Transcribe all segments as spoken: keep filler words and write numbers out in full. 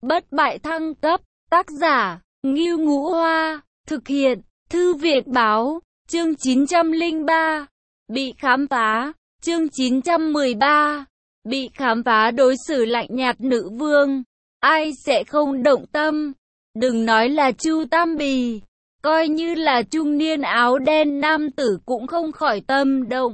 Bất bại thăng cấp, tác giả, Ngưu Ngũ Hoa, thực hiện, Thư viện báo, chương chín trăm lẻ ba, bị khám phá, chương chín trăm mười ba, bị khám phá đối xử lạnh nhạt nữ vương, ai sẽ không động tâm, đừng nói là Chu Tam Bì, coi như là trung niên áo đen nam tử cũng không khỏi tâm động.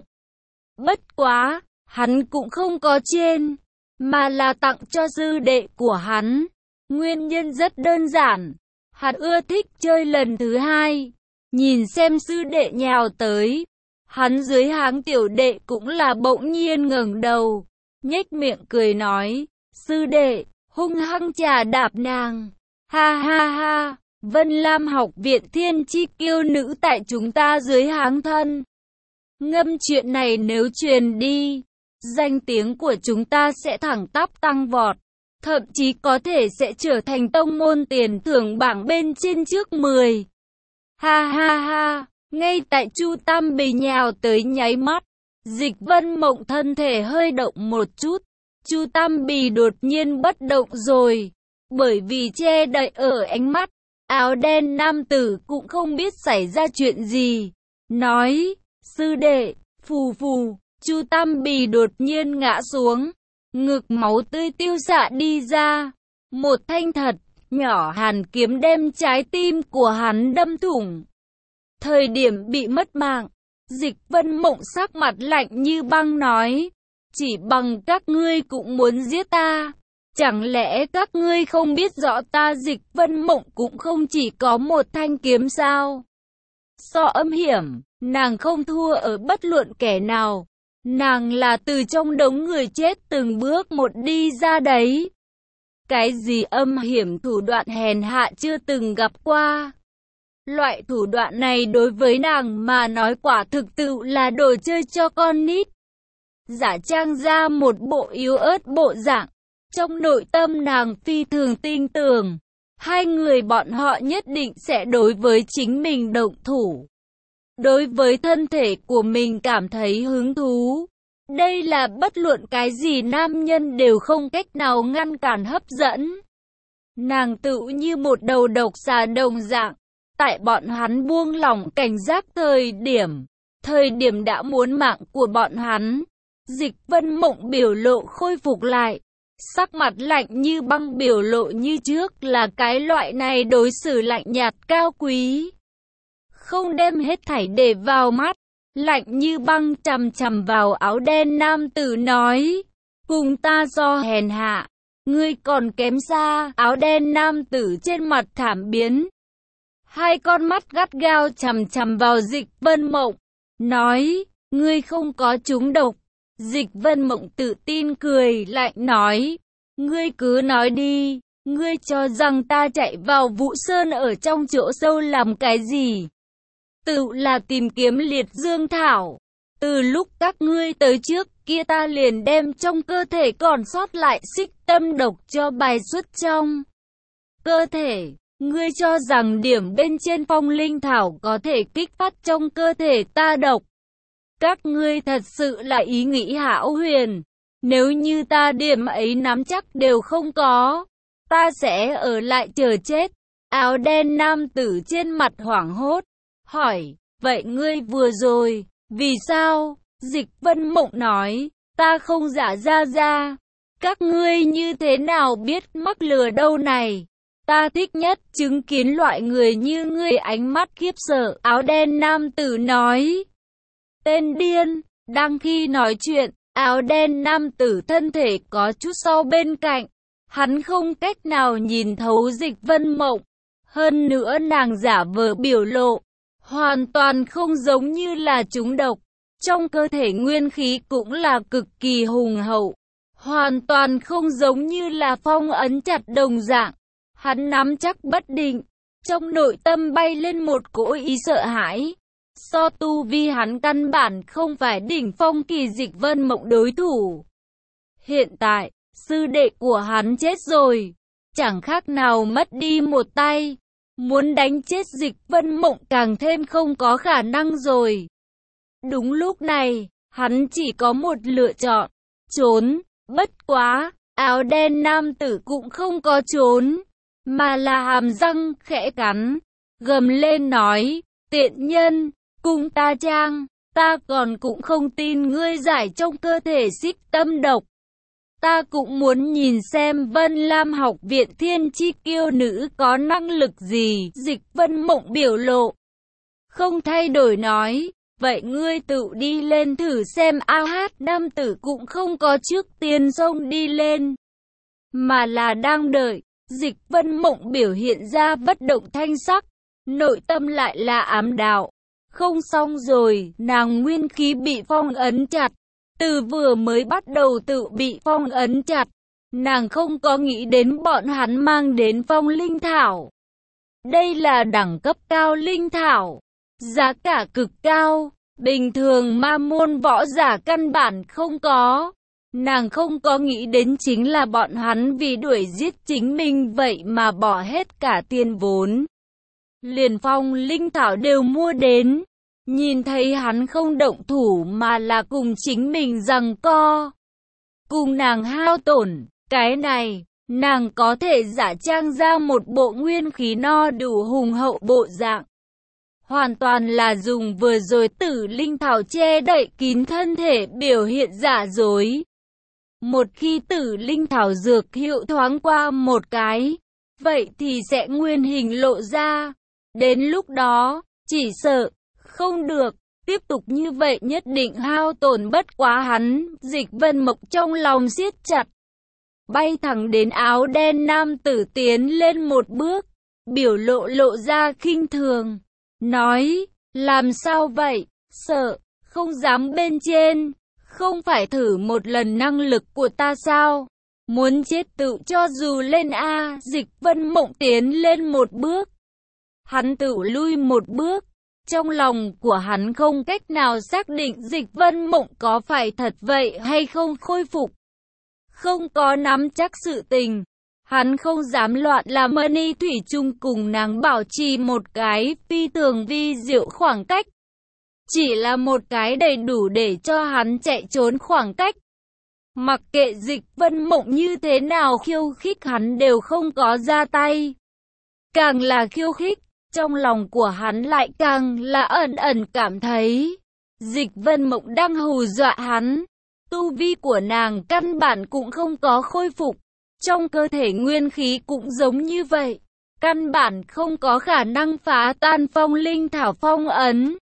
Bất quá, hắn cũng không có trên, mà là tặng cho sư đệ của hắn. Nguyên nhân rất đơn giản, hắn ưa thích chơi lần thứ hai. Nhìn xem sư đệ nhào tới, hắn dưới háng tiểu đệ cũng là bỗng nhiên ngẩng đầu, nhếch miệng cười nói, sư đệ, hung hăng trà đạp nàng. Ha ha ha, Vân Lam học viện thiên chi kiêu nữ tại chúng ta dưới háng thân. Ngâm chuyện này nếu truyền đi, danh tiếng của chúng ta sẽ thẳng tắp tăng vọt, thậm chí có thể sẽ trở thành tông môn tiền thưởng bảng bên trên trước mười. Ha ha ha, ngay tại Chu Tam Bì nhào tới nháy mắt, Dịch Vân Mộng thân thể hơi động một chút, Chu Tam Bì đột nhiên bất động rồi, bởi vì che đậy ở ánh mắt, áo đen nam tử cũng không biết xảy ra chuyện gì, nói, sư đệ, phù phù. Chu Tam Bì đột nhiên ngã xuống, ngực máu tươi tiêu xạ đi ra, một thanh thật nhỏ hàn kiếm đem trái tim của hắn đâm thủng. Thời điểm bị mất mạng, Dịch Vân Mộng sắc mặt lạnh như băng nói, chỉ bằng các ngươi cũng muốn giết ta, chẳng lẽ các ngươi không biết rõ ta Dịch Vân Mộng cũng không chỉ có một thanh kiếm sao? So âm hiểm, nàng không thua ở bất luận kẻ nào. Nàng là từ trong đống người chết từng bước một đi ra đấy. Cái gì âm hiểm thủ đoạn hèn hạ chưa từng gặp qua. Loại thủ đoạn này đối với nàng mà nói quả thực tự là đồ chơi cho con nít. Giả trang ra một bộ yếu ớt bộ dạng. Trong nội tâm nàng phi thường tin tưởng. Hai người bọn họ nhất định sẽ đối với chính mình động thủ. Đối với thân thể của mình cảm thấy hứng thú. Đây là bất luận cái gì nam nhân đều không cách nào ngăn cản hấp dẫn. Nàng tự như một đầu độc xà đồng dạng. Tại bọn hắn buông lỏng cảnh giác thời điểm. Thời điểm đã muốn mạng của bọn hắn. Dịch Vân Mộng biểu lộ khôi phục lại. Sắc mặt lạnh như băng biểu lộ như trước là cái loại này đối xử lạnh nhạt cao quý. Không đem hết thảy để vào mắt, lạnh như băng chằm chằm vào áo đen nam tử nói, cùng ta do hèn hạ, ngươi còn kém xa. Áo đen nam tử trên mặt thảm biến, hai con mắt gắt gao chằm chằm vào Dịch Vân Mộng, nói, ngươi không có trúng độc. Dịch Vân Mộng tự tin cười lạnh nói, ngươi cứ nói đi, ngươi cho rằng ta chạy vào Vũ Sơn ở trong chỗ sâu làm cái gì? Tự là tìm kiếm liệt dương thảo. Từ lúc các ngươi tới trước kia ta liền đem trong cơ thể còn sót lại xích tâm độc cho bài xuất trong cơ thể. Ngươi cho rằng điểm bên trên phong linh thảo có thể kích phát trong cơ thể ta độc. Các ngươi thật sự là ý nghĩ hão huyền. Nếu như ta điểm ấy nắm chắc đều không có, ta sẽ ở lại chờ chết. Áo đen nam tử trên mặt hoảng hốt, hỏi, vậy ngươi vừa rồi, vì sao? Dịch Vân Mộng nói, ta không giả ra ra. Các ngươi như thế nào biết mắc lừa đâu này? Ta thích nhất chứng kiến loại người như ngươi. Ánh mắt khiếp sợ, áo đen nam tử nói, tên điên. Đang khi nói chuyện, áo đen nam tử thân thể có chút sau bên cạnh. Hắn không cách nào nhìn thấu Dịch Vân Mộng. Hơn nữa nàng giả vờ biểu lộ, hoàn toàn không giống như là trúng độc. Trong cơ thể nguyên khí cũng là cực kỳ hùng hậu. Hoàn toàn không giống như là phong ấn chặt đồng dạng. Hắn nắm chắc bất định. Trong nội tâm bay lên một cỗ ý sợ hãi. So tu vi hắn căn bản không phải đỉnh phong kỳ Dịch Vân Mộng đối thủ. Hiện tại, sư đệ của hắn chết rồi. Chẳng khác nào mất đi một tay. Muốn đánh chết Dịch Vân Mộng càng thêm không có khả năng rồi. Đúng lúc này, hắn chỉ có một lựa chọn, trốn. Bất quá, Áo đen nam tử cũng không có trốn, mà là hàm răng khẽ cắn, gầm lên nói, tiện nhân, cùng ta trang, ta còn cũng không tin ngươi giải trong cơ thể xích tâm độc. Ta cũng muốn nhìn xem Vân Lam học viện thiên chi kiêu nữ có năng lực gì. Dịch Vân Mộng biểu lộ không thay đổi nói, vậy ngươi tự đi lên thử xem. A hát nam tử cũng không có trước tiên xông đi lên, mà là đang đợi. Dịch Vân Mộng biểu hiện ra bất động thanh sắc, nội tâm lại là ám đạo. Không xong rồi, nàng nguyên khí bị phong ấn chặt. Từ vừa mới bắt đầu tự bị phong ấn chặt, nàng không có nghĩ đến bọn hắn mang đến phong linh thảo. Đây là đẳng cấp cao linh thảo, giá cả cực cao, bình thường ma môn võ giả căn bản không có. Nàng không có nghĩ đến chính là bọn hắn vì đuổi giết chính mình vậy mà bỏ hết cả tiền vốn. Liền phong linh thảo đều mua đến. Nhìn thấy hắn không động thủ mà là cùng chính mình giằng co, cùng nàng hao tổn, cái này, nàng có thể giả trang ra một bộ nguyên khí no đủ hùng hậu bộ dạng. Hoàn toàn là dùng vừa rồi tử linh thảo che đậy kín thân thể biểu hiện giả dối. Một khi tử linh thảo dược hiệu thoáng qua một cái, vậy thì sẽ nguyên hình lộ ra. Đến lúc đó, chỉ sợ không được, tiếp tục như vậy nhất định hao tổn bất quá hắn. Dịch Vân Mộng trong lòng siết chặt, bay thẳng đến áo đen nam tử tiến lên một bước, biểu lộ lộ ra khinh thường, nói, làm sao vậy, sợ, không dám bên trên, không phải thử một lần năng lực của ta sao, muốn chết tự cho dù lên a. Dịch Vân Mộng tiến lên một bước, hắn tự lui một bước. Trong lòng của hắn không cách nào xác định Dịch Vân Mộng có phải thật vậy hay không khôi phục. Không có nắm chắc sự tình. Hắn không dám loạn làm Mani Thủy chung cùng nàng bảo trì một cái phi thường vi diệu khoảng cách. Chỉ là một cái đầy đủ để cho hắn chạy trốn khoảng cách. Mặc kệ Dịch Vân Mộng như thế nào khiêu khích hắn đều không có ra tay. Càng là khiêu khích, trong lòng của hắn lại càng là ẩn ẩn cảm thấy Dịch Vân Mộng đang hù dọa hắn. Tu vi của nàng căn bản cũng không có khôi phục, trong cơ thể nguyên khí cũng giống như vậy, căn bản không có khả năng phá tan phong linh thảo phong ấn.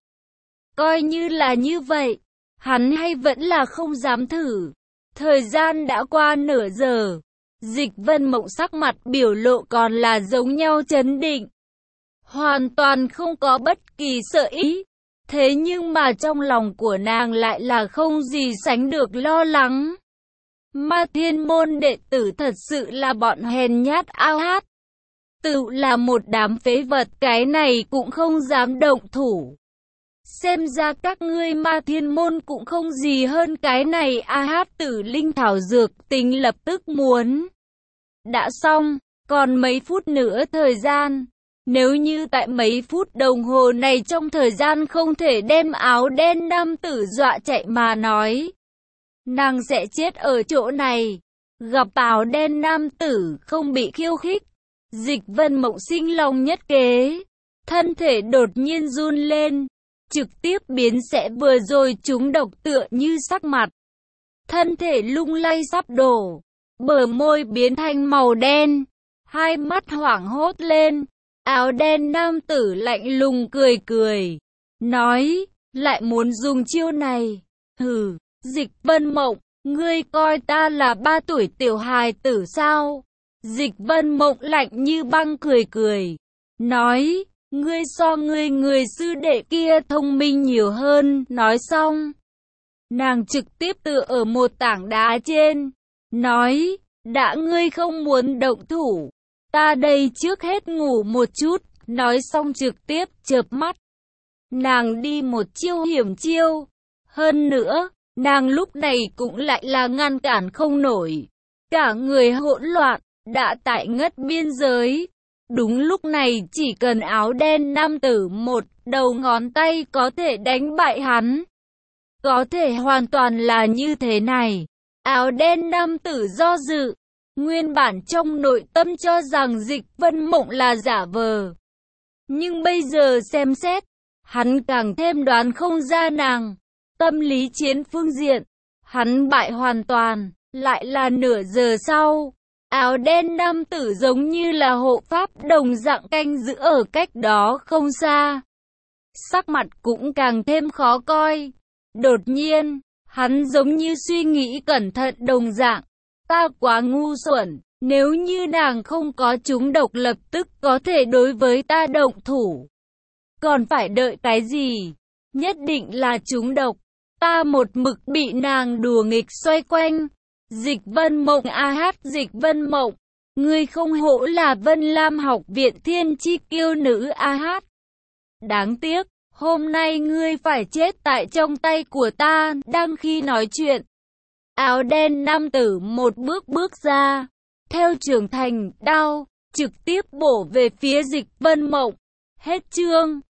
Coi như là như vậy, hắn hay vẫn là không dám thử. Thời gian đã qua nửa giờ, Dịch Vân Mộng sắc mặt biểu lộ còn là giống nhau trấn định, hoàn toàn không có bất kỳ sợ ý. Thế nhưng mà trong lòng của nàng lại là không gì sánh được lo lắng. Ma Thiên môn đệ tử thật sự là bọn hèn nhát ao hát. Tự là một đám phế vật, cái này cũng không dám động thủ. Xem ra các ngươi Ma Thiên môn cũng không gì hơn cái này. A hát tử linh thảo dược tính lập tức muốn. Đã xong, còn mấy phút nữa thời gian. Nếu như tại mấy phút đồng hồ này trong thời gian không thể đem áo đen nam tử dọa chạy mà nói, nàng sẽ chết ở chỗ này. Gặp áo đen nam tử không bị khiêu khích, Dịch Vân Mộng sinh lòng nhất kế, thân thể đột nhiên run lên, trực tiếp biến sẽ vừa rồi trúng độc tựa như sắc mặt. Thân thể lung lay sắp đổ, bờ môi biến thành màu đen, hai mắt hoảng hốt lên. Áo đen nam tử lạnh lùng cười cười, nói, lại muốn dùng chiêu này. Hừ, Dịch Vân Mộng, ngươi coi ta là ba tuổi tiểu hài tử sao? Dịch Vân Mộng lạnh như băng cười cười, nói, ngươi so ngươi người sư đệ kia thông minh nhiều hơn. Nói xong, nàng trực tiếp tựa ở một tảng đá trên, nói, đã ngươi không muốn động thủ, ta đây trước hết ngủ một chút. Nói xong trực tiếp chợp mắt. Nàng đi một chiêu hiểm chiêu. Hơn nữa, nàng lúc này cũng lại là ngăn cản không nổi. Cả người hỗn loạn, đã tại ngất biên giới. Đúng lúc này chỉ cần áo đen nam tử một đầu ngón tay có thể đánh bại hắn. Có thể hoàn toàn là như thế này. Áo đen nam tử do dự, Nguyên bản trong nội tâm cho rằng Dịch Vân Mộng là giả vờ. Nhưng bây giờ xem xét, hắn càng thêm đoán không ra nàng. Tâm lý chiến phương diện, hắn bại hoàn toàn. Lại là nửa giờ sau, áo đen nam tử giống như là hộ pháp đồng dạng canh giữ ở cách đó không xa. Sắc mặt cũng càng thêm khó coi. Đột nhiên, hắn giống như suy nghĩ cẩn thận đồng dạng. Ta quá ngu xuẩn, nếu như nàng không có trúng độc lập tức có thể đối với ta động thủ. Còn phải đợi cái gì? Nhất định là trúng độc. Ta một mực bị nàng đùa nghịch xoay quanh. Dịch Vân Mộng a hát Dịch Vân Mộng, ngươi không hổ là Vân Lam học viện thiên chi kiêu nữ a hát. Đáng tiếc, hôm nay ngươi phải chết tại trong tay của ta. Đang khi nói chuyện, áo đen nam tử một bước bước ra, theo trưởng thành đao, trực tiếp bổ về phía Dịch Vân Mộng. Hết chương.